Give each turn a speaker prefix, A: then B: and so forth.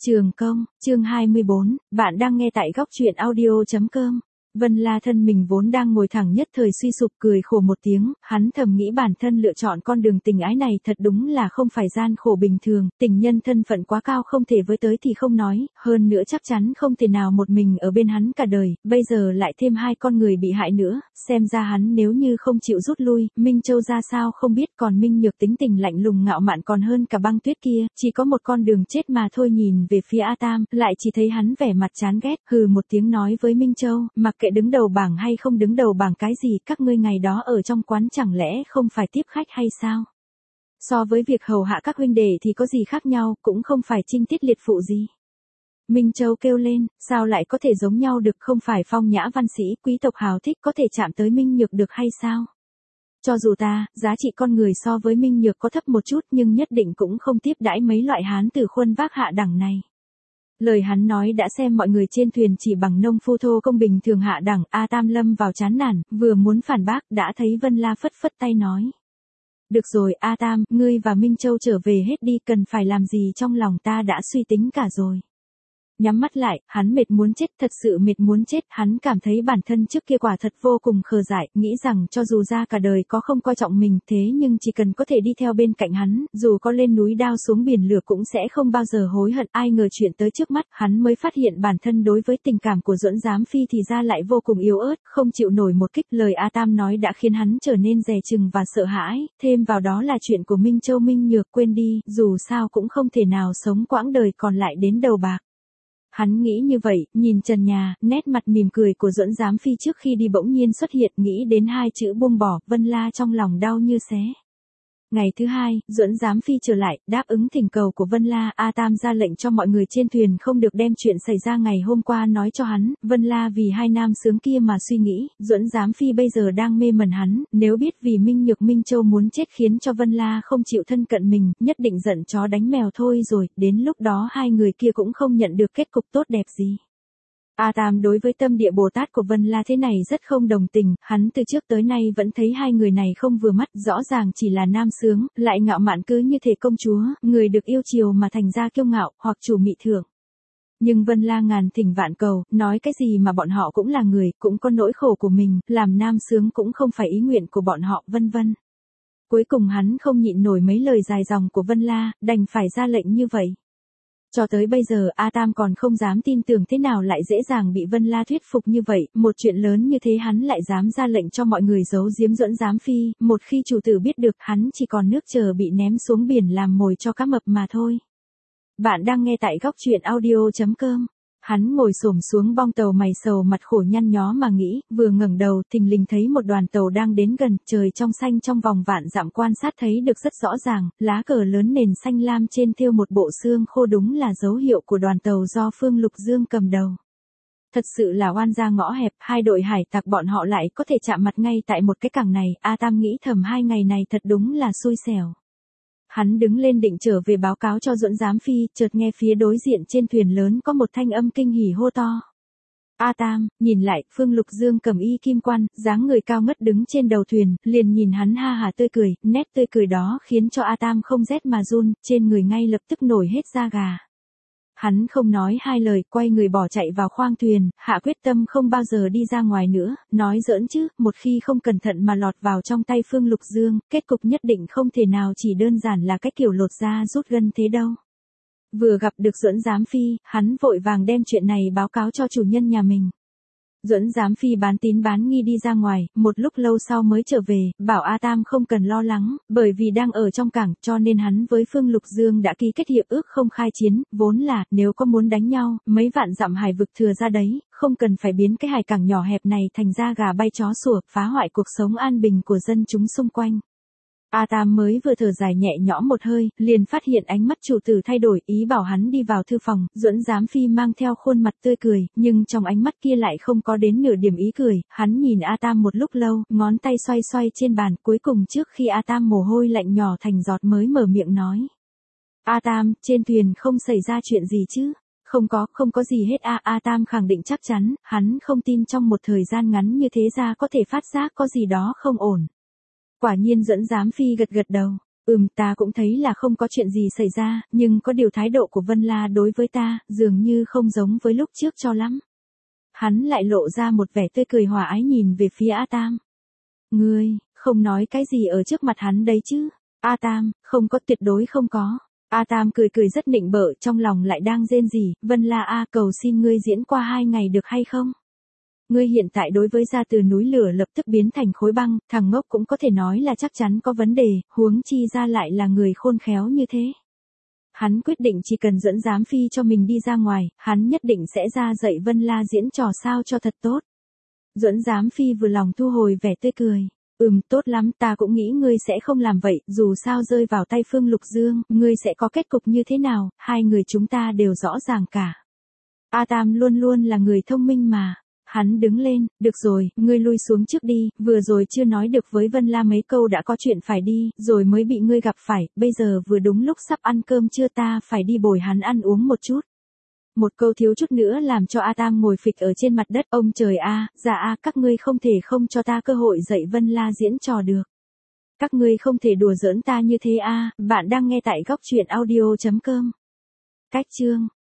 A: Trường Công, chương 24, bạn đang nghe tại góc truyện audio.com. Vân La thân mình vốn đang ngồi thẳng nhất thời suy sụp cười khổ một tiếng, hắn thầm nghĩ bản thân lựa chọn con đường tình ái này thật đúng là không phải gian khổ bình thường, tình nhân thân phận quá cao không thể với tới thì không nói, hơn nữa chắc chắn không thể nào một mình ở bên hắn cả đời, bây giờ lại thêm hai con người bị hại nữa, xem ra hắn nếu như không chịu rút lui, Minh Châu ra sao không biết, còn Minh Nhược tính tình lạnh lùng ngạo mạn còn hơn cả băng tuyết kia, chỉ có một con đường chết mà thôi. Nhìn về phía A Tam, lại chỉ thấy hắn vẻ mặt chán ghét, hừ một tiếng nói với Minh Châu, mặc kệ đứng đầu bảng hay không đứng đầu bảng cái gì, các ngươi ngày đó ở trong quán chẳng lẽ không phải tiếp khách hay sao? So với việc hầu hạ các huynh đệ thì có gì khác nhau, cũng không phải trinh tiết liệt phụ gì. Minh Châu kêu lên, sao lại có thể giống nhau được, không phải phong nhã văn sĩ, quý tộc hào thích có thể chạm tới Minh Nhược được hay sao? Cho dù ta, giá trị con người so với Minh Nhược có thấp một chút nhưng nhất định cũng không tiếp đãi mấy loại hán tử khuôn vác hạ đẳng này. Lời hắn nói đã xem mọi người trên thuyền chỉ bằng nông phu thô công bình thường hạ đẳng. A Tam lâm vào chán nản, vừa muốn phản bác đã thấy Vân La phất phất tay nói. Được rồi A Tam, ngươi và Minh Châu trở về hết đi, cần phải làm gì trong lòng ta đã suy tính cả rồi. Nhắm mắt lại, hắn mệt muốn chết, thật sự mệt muốn chết, hắn cảm thấy bản thân trước kia quả thật vô cùng khờ dại, nghĩ rằng cho dù ra cả đời có không coi trọng mình, thế nhưng chỉ cần có thể đi theo bên cạnh hắn, dù có lên núi đao xuống biển lửa cũng sẽ không bao giờ hối hận. Ai ngờ chuyện tới trước mắt, hắn mới phát hiện bản thân đối với tình cảm của Duẫn Giám Phi thì ra lại vô cùng yếu ớt, không chịu nổi một kích. Lời A Tam nói đã khiến hắn trở nên dè chừng và sợ hãi, thêm vào đó là chuyện của Minh Châu Minh Nhược, quên đi, dù sao cũng không thể nào sống quãng đời còn lại đến đầu bạc. Hắn nghĩ như vậy, nhìn trần nhà, nét mặt mỉm cười của Duẫn Giám Phi trước khi đi bỗng nhiên xuất hiện, nghĩ đến hai chữ buông bỏ, Vân La trong lòng đau như xé. Ngày thứ hai, Duẫn Giám Phi trở lại, đáp ứng thỉnh cầu của Vân La. A Tam ra lệnh cho mọi người trên thuyền không được đem chuyện xảy ra ngày hôm qua nói cho hắn. Vân La vì hai nam sướng kia mà suy nghĩ, Duẫn Giám Phi bây giờ đang mê mẩn hắn, nếu biết vì Minh Nhược Minh Châu muốn chết khiến cho Vân La không chịu thân cận mình, nhất định giận chó đánh mèo thôi rồi, đến lúc đó hai người kia cũng không nhận được kết cục tốt đẹp gì. A Tam đối với tâm địa Bồ Tát của Vân La thế này rất không đồng tình, hắn từ trước tới nay vẫn thấy hai người này không vừa mắt, rõ ràng chỉ là nam sướng, lại ngạo mạn cứ như thể công chúa, người được yêu chiều mà thành ra kiêu ngạo, hoặc chủ mị thượng. Nhưng Vân La ngàn thỉnh vạn cầu, nói cái gì mà bọn họ cũng là người, cũng có nỗi khổ của mình, làm nam sướng cũng không phải ý nguyện của bọn họ, vân vân. Cuối cùng hắn không nhịn nổi mấy lời dài dòng của Vân La, đành phải ra lệnh như vậy. Cho tới bây giờ A Tam còn không dám tin tưởng thế nào lại dễ dàng bị Vân La thuyết phục như vậy, một chuyện lớn như thế hắn lại dám ra lệnh cho mọi người giấu giếm Duẫn Giám Phi, một khi chủ tử biết được hắn chỉ còn nước chờ bị ném xuống biển làm mồi cho cá mập mà thôi. Bạn đang nghe tại góc truyện audio.com. Hắn ngồi xổm xuống bong tàu, mày sầu mặt khổ nhăn nhó mà nghĩ, vừa ngẩng đầu, thình lình thấy một đoàn tàu đang đến gần, trời trong xanh trong vòng vạn dặm quan sát thấy được rất rõ ràng, lá cờ lớn nền xanh lam trên thêu một bộ xương khô đúng là dấu hiệu của đoàn tàu do Phương Lục Dương cầm đầu. Thật sự là oan gia ngõ hẹp, hai đội hải tặc bọn họ lại có thể chạm mặt ngay tại một cái cảng này, A Tam nghĩ thầm hai ngày này thật đúng là xui xẻo. Hắn đứng lên định trở về báo cáo cho Duẫn Giám Phi, chợt nghe phía đối diện trên thuyền lớn có một thanh âm kinh hỉ hô to. A Tam, nhìn lại, Phương Lục Dương cầm y kim quan, dáng người cao ngất đứng trên đầu thuyền, liền nhìn hắn ha hả tươi cười, nét tươi cười đó khiến cho A Tam không rét mà run, trên người ngay lập tức nổi hết da gà. Hắn không nói hai lời, quay người bỏ chạy vào khoang thuyền, hạ quyết tâm không bao giờ đi ra ngoài nữa, nói giỡn chứ, một khi không cẩn thận mà lọt vào trong tay Phương Lục Dương, kết cục nhất định không thể nào chỉ đơn giản là cái kiểu lột da rút gân thế đâu. Vừa gặp được Duẫn Giám Phi, hắn vội vàng đem chuyện này báo cáo cho chủ nhân nhà mình. Duẫn Giám Phi bán tín bán nghi đi ra ngoài, một lúc lâu sau mới trở về, bảo A Tam không cần lo lắng, bởi vì đang ở trong cảng, cho nên hắn với Phương Lục Dương đã ký kết hiệp ước không khai chiến, vốn là, nếu có muốn đánh nhau, mấy vạn dặm hải vực thừa ra đấy, không cần phải biến cái hải cảng nhỏ hẹp này thành ra gà bay chó sủa, phá hoại cuộc sống an bình của dân chúng xung quanh. A Tam mới vừa thở dài nhẹ nhõm một hơi, liền phát hiện ánh mắt chủ tử thay đổi, ý bảo hắn đi vào thư phòng. Duẫn Giám Phi mang theo khuôn mặt tươi cười, nhưng trong ánh mắt kia lại không có đến nửa điểm ý cười. Hắn nhìn A Tam một lúc lâu, ngón tay xoay xoay trên bàn, cuối cùng trước khi A Tam mồ hôi lạnh nhỏ thành giọt mới mở miệng nói. A Tam, trên thuyền không xảy ra chuyện gì chứ? Không có gì hết. A Tam khẳng định chắc chắn, hắn không tin trong một thời gian ngắn như thế ra có thể phát giác có gì đó không ổn. Quả nhiên Duẫn Giám Phi gật gật đầu. Ta cũng thấy là không có chuyện gì xảy ra, nhưng có điều thái độ của Vân La đối với ta, dường như không giống với lúc trước cho lắm. Hắn lại lộ ra một vẻ tươi cười hòa ái nhìn về phía A Tam. Ngươi, không nói cái gì ở trước mặt hắn đấy chứ? A Tam, không có, tuyệt đối không có. A Tam cười cười rất nịnh bợ, trong lòng lại đang rên rỉ, Vân La a, cầu xin ngươi diễn qua 2 ngày được hay không? Ngươi hiện tại đối với gia từ núi lửa lập tức biến thành khối băng, thằng ngốc cũng có thể nói là chắc chắn có vấn đề, huống chi ra lại là người khôn khéo như thế. Hắn quyết định chỉ cần dẫn giám phi cho mình đi ra ngoài, hắn nhất định sẽ ra dạy Vân La diễn trò sao cho thật tốt. Duẫn giám phi vừa lòng thu hồi vẻ tươi cười. Tốt lắm, ta cũng nghĩ ngươi sẽ không làm vậy, dù sao rơi vào tay Phương Lục Dương, ngươi sẽ có kết cục như thế nào, hai người chúng ta đều rõ ràng cả. A Tam luôn luôn là người thông minh mà. Hắn đứng lên, được rồi, ngươi lui xuống trước đi, vừa rồi chưa nói được với Vân La mấy câu đã có chuyện phải đi, rồi mới bị ngươi gặp phải, bây giờ vừa đúng lúc sắp ăn cơm trưa ta phải đi bồi hắn ăn uống một chút. Một câu thiếu chút nữa làm cho A Tam ngồi phịch ở trên mặt đất, ông trời a, dạ a, các ngươi không thể không cho ta cơ hội dạy Vân La diễn trò được. Các ngươi không thể đùa giỡn ta như thế a. Bạn đang nghe tại góc truyện audio.com. Cách chương